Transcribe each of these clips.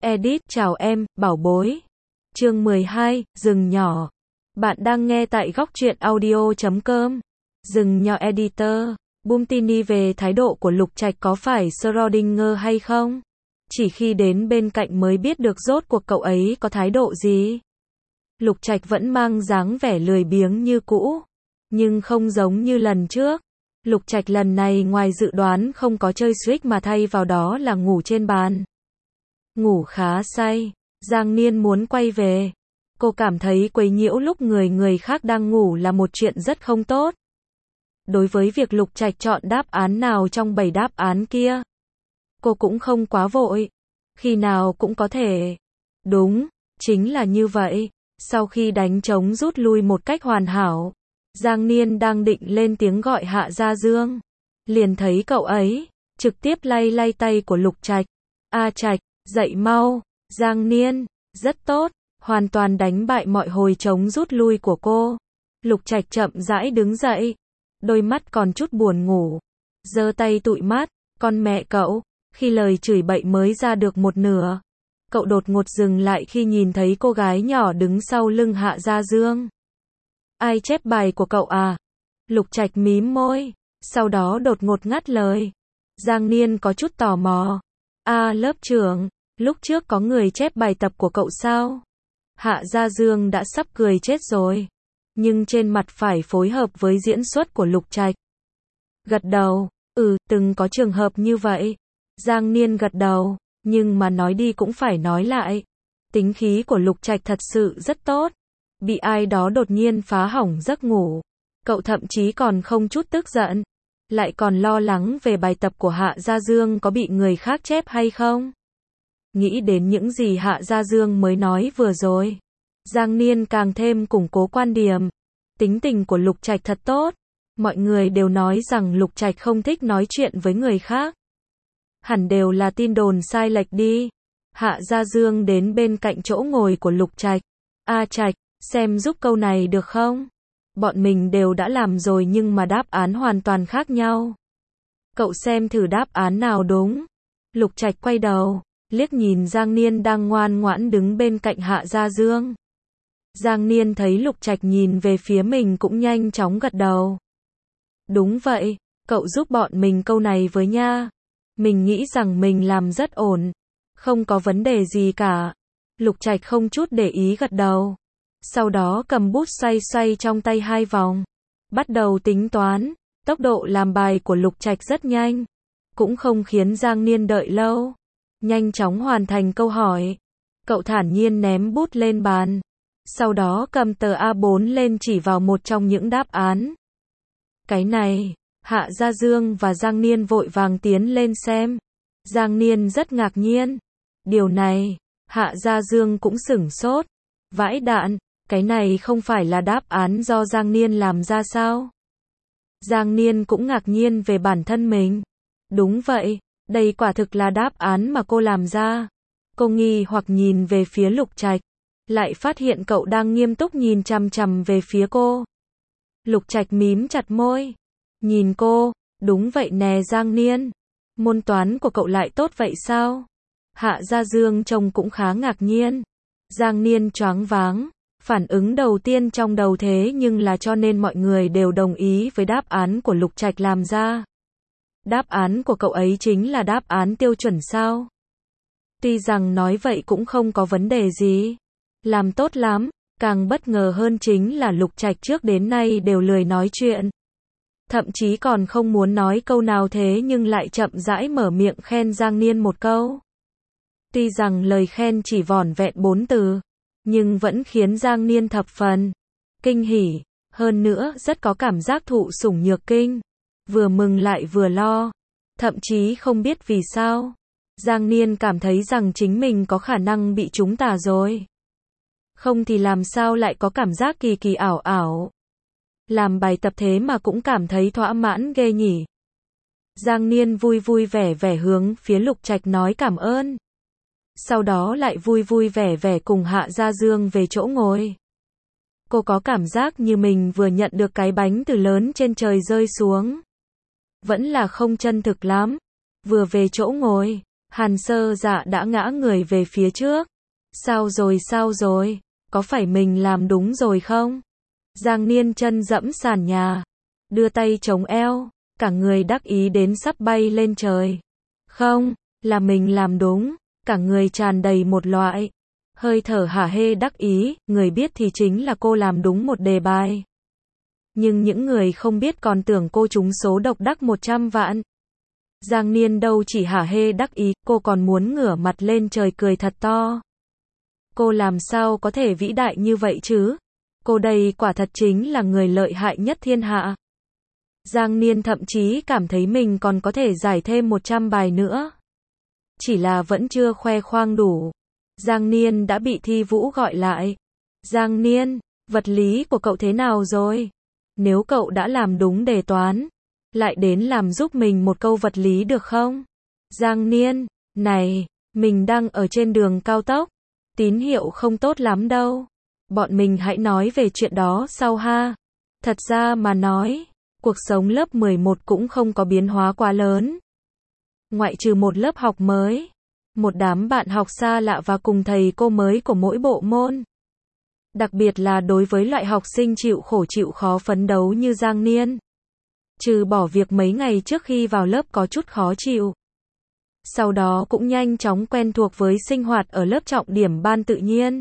Edit, chào em, bảo bối. Chương 12, rừng nhỏ. Bạn đang nghe tại góc truyện audio.com. Rừng nhỏ editor. Bumtini về thái độ của Lục Trạch có phải Schrödinger hay không? Chỉ khi đến bên cạnh mới biết được rốt cuộc cậu ấy có thái độ gì. Lục Trạch vẫn mang dáng vẻ lười biếng như cũ, nhưng không giống như lần trước. Lục Trạch lần này ngoài dự đoán không có chơi Switch mà thay vào đó là ngủ trên bàn. Ngủ khá say. Giang Niên muốn quay về. Cô cảm thấy quấy nhiễu lúc người khác đang ngủ là một chuyện rất không tốt. Đối với việc Lục Trạch chọn đáp án nào trong 7 đáp án kia, cô cũng không quá vội. Khi nào cũng có thể. Đúng, chính là như vậy. Sau khi đánh trống rút lui một cách hoàn hảo, Giang Niên đang định lên tiếng gọi Hạ Gia Dương, liền thấy cậu ấy trực tiếp lay lay tay của Lục Trạch. "A Trạch, dậy mau." Giang Niên, rất tốt, hoàn toàn đánh bại mọi hồi trống rút lui của cô. Lục Trạch chậm rãi đứng dậy, đôi mắt còn chút buồn ngủ, giơ tay tụi mắt. "Con mẹ cậu." Khi lời chửi bậy mới ra được một nửa, cậu đột ngột dừng lại khi nhìn thấy cô gái nhỏ đứng sau lưng Hạ Gia Dương. "Ai chép bài của cậu à?" Lục Trạch mím môi, sau đó đột ngột ngắt lời. Giang Niên có chút tò mò. Lớp trưởng, lúc trước có người chép bài tập của cậu sao?" Hạ Gia Dương đã sắp cười chết rồi, nhưng trên mặt phải phối hợp với diễn xuất của Lục Trạch. Gật đầu, từng có trường hợp như vậy. Giang Niên gật đầu, nhưng mà nói đi cũng phải nói lại. Tính khí của Lục Trạch thật sự rất tốt. Bị ai đó đột nhiên phá hỏng giấc ngủ, cậu thậm chí còn không chút tức giận, lại còn lo lắng về bài tập của Hạ Gia Dương có bị người khác chép hay không. Nghĩ đến những gì Hạ Gia Dương mới nói vừa rồi, Giang Niên càng thêm củng cố quan điểm. Tính tình của Lục Trạch thật tốt. Mọi người đều nói rằng Lục Trạch không thích nói chuyện với người khác. Hẳn đều là tin đồn sai lệch đi. Hạ Gia Dương đến bên cạnh chỗ ngồi của Lục Trạch. "A Trạch, xem giúp câu này được không? Bọn mình đều đã làm rồi nhưng mà đáp án hoàn toàn khác nhau. Cậu xem thử đáp án nào đúng." Lục Trạch quay đầu, liếc nhìn Giang Niên đang ngoan ngoãn đứng bên cạnh Hạ Gia Dương. Giang Niên thấy Lục Trạch nhìn về phía mình cũng nhanh chóng gật đầu. "Đúng vậy, cậu giúp bọn mình câu này với nha. Mình nghĩ rằng mình làm rất ổn. Không có vấn đề gì cả." Lục Trạch không chút để ý gật đầu. Sau đó cầm bút xoay xoay trong tay 2 vòng. Bắt đầu tính toán. Tốc độ làm bài của Lục Trạch rất nhanh, cũng không khiến Giang Niên đợi lâu. Nhanh chóng hoàn thành câu hỏi. Cậu thản nhiên ném bút lên bàn. Sau đó cầm tờ A4 lên chỉ vào một trong những đáp án. "Cái này." Hạ Gia Dương và Giang Niên vội vàng tiến lên xem. Giang Niên rất ngạc nhiên. "Điều này." Hạ Gia Dương cũng sửng sốt. "Vãi đạn, cái này không phải là đáp án do Giang Niên làm ra sao?" Giang Niên cũng ngạc nhiên về bản thân mình. "Đúng vậy, đây quả thực là đáp án mà cô làm ra." Cô nghi hoặc nhìn về phía Lục Trạch, lại phát hiện cậu đang nghiêm túc nhìn chằm chằm về phía cô. Lục Trạch mím chặt môi, nhìn cô. "Đúng vậy nè Giang Niên, môn toán của cậu lại tốt vậy sao?" Hạ Gia Dương trông cũng khá ngạc nhiên. Giang Niên choáng váng, phản ứng đầu tiên trong đầu thế nhưng là cho nên mọi người đều đồng ý với đáp án của Lục Trạch làm ra. Đáp án của cậu ấy chính là đáp án tiêu chuẩn sao? Tuy rằng nói vậy cũng không có vấn đề gì. Làm tốt lắm. Càng bất ngờ hơn chính là Lục Trạch trước đến nay đều lười nói chuyện. Thậm chí còn không muốn nói câu nào thế nhưng lại chậm rãi mở miệng khen Giang Niên một câu. Tuy rằng lời khen chỉ vỏn vẹn 4 từ, nhưng vẫn khiến Giang Niên thập phần kinh hỉ, hơn nữa rất có cảm giác thụ sủng nhược kinh, vừa mừng lại vừa lo, thậm chí không biết vì sao, Giang Niên cảm thấy rằng chính mình có khả năng bị trúng tà rồi. Không thì làm sao lại có cảm giác kỳ kỳ ảo ảo. Làm bài tập thế mà cũng cảm thấy thỏa mãn ghê nhỉ. Giang Niên vui vui vẻ vẻ hướng phía Lục Trạch nói cảm ơn. Sau đó lại vui vui vẻ vẻ cùng Hạ Gia Dương về chỗ ngồi. Cô có cảm giác như mình vừa nhận được cái bánh từ lớn trên trời rơi xuống. Vẫn là không chân thực lắm. Vừa về chỗ ngồi, Hàn Sơ Dạ đã ngã người về phía trước. Sao rồi, có phải mình làm đúng rồi không? Giang Niên chân dẫm sàn nhà, đưa tay chống eo, cả người đắc ý đến sắp bay lên trời. Không, là mình làm đúng, cả người tràn đầy một loại hơi thở hả hê đắc ý, người biết thì chính là cô làm đúng một đề bài. Nhưng những người không biết còn tưởng cô trúng số độc đắc 100 vạn. Giang Niên đâu chỉ hả hê đắc ý, cô còn muốn ngửa mặt lên trời cười thật to. Cô làm sao có thể vĩ đại như vậy chứ? Cô đây quả thật chính là người lợi hại nhất thiên hạ. Giang Niên thậm chí cảm thấy mình còn có thể giải thêm 100 bài nữa. Chỉ là vẫn chưa khoe khoang đủ. Giang Niên đã bị Thi Vũ gọi lại. Giang Niên, vật lý của cậu thế nào rồi? Nếu cậu đã làm đúng đề toán, lại đến làm giúp mình một câu vật lý được không? Giang Niên, này, mình đang ở trên đường cao tốc. Tín hiệu không tốt lắm đâu. Bọn mình hãy nói về chuyện đó sau ha. Thật ra mà nói, cuộc sống lớp 11 cũng không có biến hóa quá lớn. Ngoại trừ một lớp học mới, một đám bạn học xa lạ và cùng thầy cô mới của mỗi bộ môn. Đặc biệt là đối với loại học sinh chịu khổ chịu khó phấn đấu như Giang Niên. Trừ bỏ việc mấy ngày trước khi vào lớp có chút khó chịu. Sau đó cũng nhanh chóng quen thuộc với sinh hoạt ở lớp trọng điểm ban tự nhiên.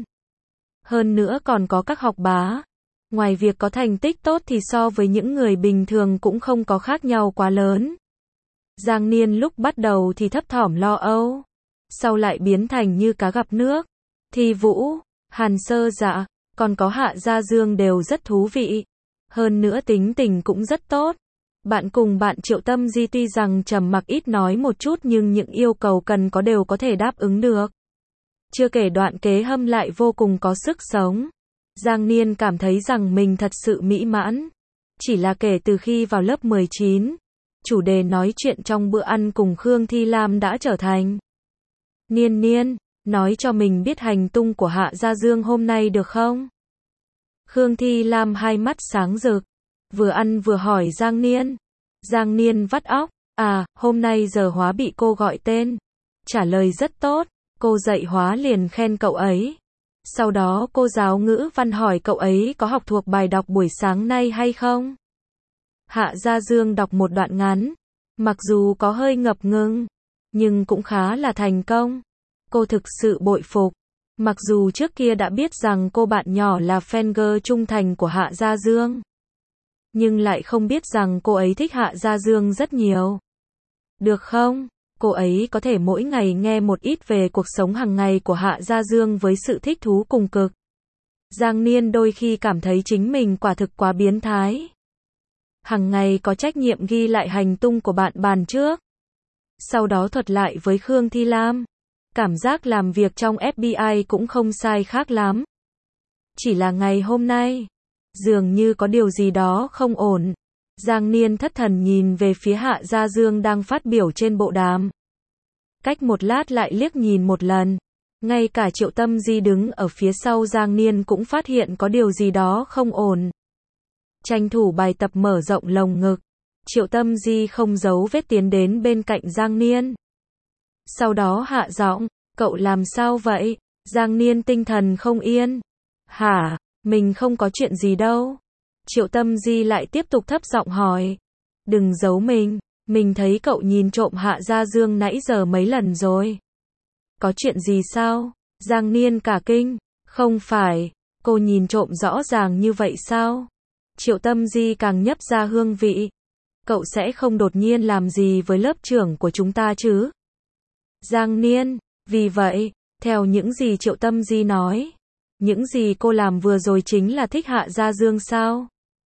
Hơn nữa còn có các học bá. Ngoài việc có thành tích tốt thì so với những người bình thường cũng không có khác nhau quá lớn. Giang Niên lúc bắt đầu thì thấp thỏm lo âu. Sau lại biến thành như cá gặp nước. Thi Vũ, Hàn Sơ Dạ, còn có Hạ Gia Dương đều rất thú vị. Hơn nữa tính tình cũng rất tốt. Bạn cùng bạn Triệu Tâm Di tuy rằng trầm mặc ít nói một chút nhưng những yêu cầu cần có đều có thể đáp ứng được. Chưa kể đoạn kế hâm lại vô cùng có sức sống. Giang Niên cảm thấy rằng mình thật sự mỹ mãn. Chỉ là kể từ khi vào lớp 19, chủ đề nói chuyện trong bữa ăn cùng Khương Thi Lam đã trở thành Niên, nói cho mình biết hành tung của Hạ Gia Dương hôm nay được không? Khương Thi Lam hai mắt sáng rực, vừa ăn vừa hỏi Giang Niên. Giang Niên vắt óc, hôm nay giờ hóa bị cô gọi tên. Trả lời rất tốt, cô dạy hóa liền khen cậu ấy. Sau đó cô giáo ngữ văn hỏi cậu ấy có học thuộc bài đọc buổi sáng nay hay không? Hạ Gia Dương đọc một đoạn ngắn, mặc dù có hơi ngập ngừng, nhưng cũng khá là thành công. Cô thực sự bội phục. Mặc dù trước kia đã biết rằng cô bạn nhỏ là fan girl trung thành của Hạ Gia Dương, nhưng lại không biết rằng cô ấy thích Hạ Gia Dương rất nhiều. Được không? Cô ấy có thể mỗi ngày nghe một ít về cuộc sống hàng ngày của Hạ Gia Dương với sự thích thú cùng cực. Giang Niên đôi khi cảm thấy chính mình quả thực quá biến thái. Hàng ngày có trách nhiệm ghi lại hành tung của bạn bàn trước. Sau đó thuật lại với Khương Thi Lam. Cảm giác làm việc trong FBI cũng không sai khác lắm. Chỉ là ngày hôm nay, dường như có điều gì đó không ổn. Giang Niên thất thần nhìn về phía Hạ Gia Dương đang phát biểu trên bộ đàm. Cách một lát lại liếc nhìn một lần. Ngay cả Triệu Tâm Di đứng ở phía sau Giang Niên cũng phát hiện có điều gì đó không ổn. Tranh thủ bài tập mở rộng lồng ngực. Triệu Tâm Di không giấu vết tiến đến bên cạnh Giang Niên. Sau đó hạ giọng, cậu làm sao vậy? Giang Niên tinh thần không yên. Hả, mình không có chuyện gì đâu. Triệu Tâm Di lại tiếp tục thấp giọng hỏi. Đừng giấu mình thấy cậu nhìn trộm Hạ Gia Dương nãy giờ mấy lần rồi. Có chuyện gì sao? Giang Niên cả kinh. Không phải, cô nhìn trộm rõ ràng như vậy sao? Triệu Tâm Di càng nhấp ra hương vị. Cậu sẽ không đột nhiên làm gì với lớp trưởng của chúng ta chứ? Giang Niên, vì vậy, theo những gì Triệu Tâm Di nói, những gì cô làm vừa rồi chính là thích Hạ Gia Dương sao?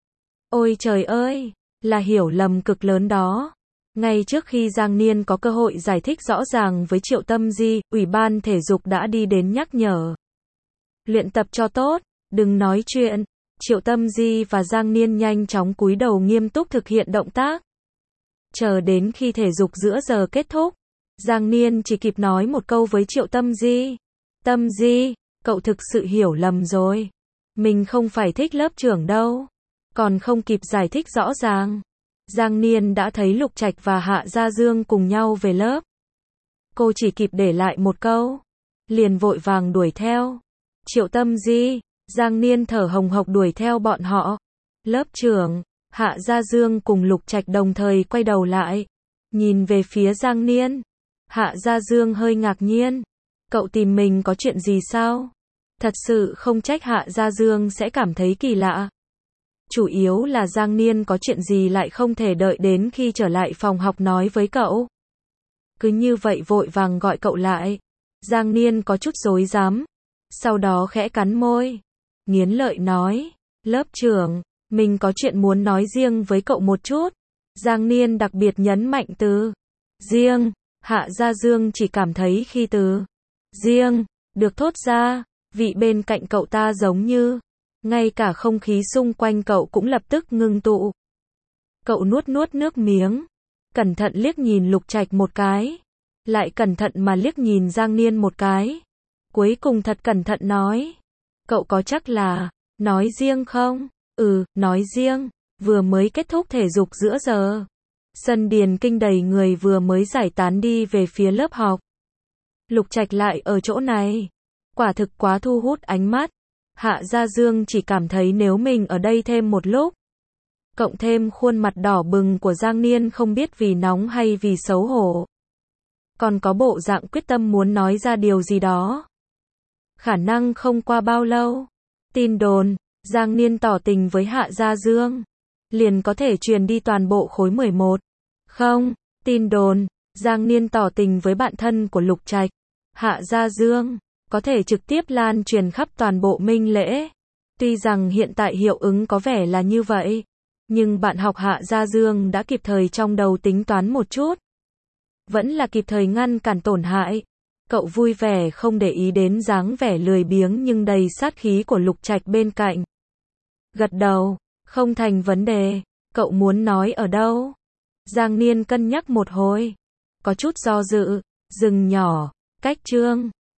Ôi trời ơi, là hiểu lầm cực lớn đó. Ngay trước khi Giang Niên có cơ hội giải thích rõ ràng với Triệu Tâm Di, Ủy ban thể dục đã đi đến nhắc nhở. Luyện tập cho tốt, đừng nói chuyện. Triệu Tâm Di và Giang Niên nhanh chóng cúi đầu nghiêm túc thực hiện động tác. Chờ đến khi thể dục giữa giờ kết thúc, Giang Niên chỉ kịp nói một câu với Triệu Tâm Di. Tâm Di, cậu thực sự hiểu lầm rồi. Mình không phải thích lớp trưởng đâu. Còn không kịp giải thích rõ ràng. Giang Niên đã thấy Lục Trạch và Hạ Gia Dương cùng nhau về lớp. Cô chỉ kịp để lại một câu, liền vội vàng đuổi theo. Triệu Tâm Di, Giang Niên thở hồng hộc đuổi theo bọn họ. Lớp trưởng, Hạ Gia Dương cùng Lục Trạch đồng thời quay đầu lại, nhìn về phía Giang Niên. Hạ Gia Dương hơi ngạc nhiên. Cậu tìm mình có chuyện gì sao? Thật sự không trách Hạ Gia Dương sẽ cảm thấy kỳ lạ. Chủ yếu là Giang Niên có chuyện gì lại không thể đợi đến khi trở lại phòng học nói với cậu. Cứ như vậy vội vàng gọi cậu lại. Giang Niên có chút rối rắm, sau đó khẽ cắn môi, nghiến lợi nói, lớp trưởng, mình có chuyện muốn nói riêng với cậu một chút. Giang Niên đặc biệt nhấn mạnh từ riêng. Hạ Gia Dương chỉ cảm thấy khi từ riêng được thốt ra, vị bên cạnh cậu ta giống như ngay cả không khí xung quanh cậu cũng lập tức ngưng tụ. Cậu nuốt nuốt nước miếng, cẩn thận liếc nhìn Lục Trạch một cái, lại cẩn thận mà liếc nhìn Giang Niên một cái. Cuối cùng thật cẩn thận nói, cậu có chắc là nói riêng không? Nói riêng. Vừa mới kết thúc thể dục giữa giờ, sân điền kinh đầy người vừa mới giải tán đi về phía lớp học. Lục Trạch lại ở chỗ này, quả thực quá thu hút ánh mắt. Hạ Gia Dương chỉ cảm thấy nếu mình ở đây thêm một lúc, cộng thêm khuôn mặt đỏ bừng của Giang Niên không biết vì nóng hay vì xấu hổ, còn có bộ dạng quyết tâm muốn nói ra điều gì đó. Khả năng không qua bao lâu, tin đồn Giang Niên tỏ tình với Hạ Gia Dương liền có thể truyền đi toàn bộ khối 11. Không, tin đồn Giang Niên tỏ tình với bạn thân của Lục Trạch, Hạ Gia Dương, có thể trực tiếp lan truyền khắp toàn bộ Minh Lễ. Tuy rằng hiện tại hiệu ứng có vẻ là như vậy, nhưng bạn học Hạ Gia Dương đã kịp thời trong đầu tính toán một chút, vẫn là kịp thời ngăn cản tổn hại. Cậu vui vẻ không để ý đến dáng vẻ lười biếng nhưng đầy sát khí của Lục Trạch bên cạnh. Gật đầu, không thành vấn đề, cậu muốn nói ở đâu? Giang Niên cân nhắc một hồi, có chút do dự, rừng nhỏ, cách chương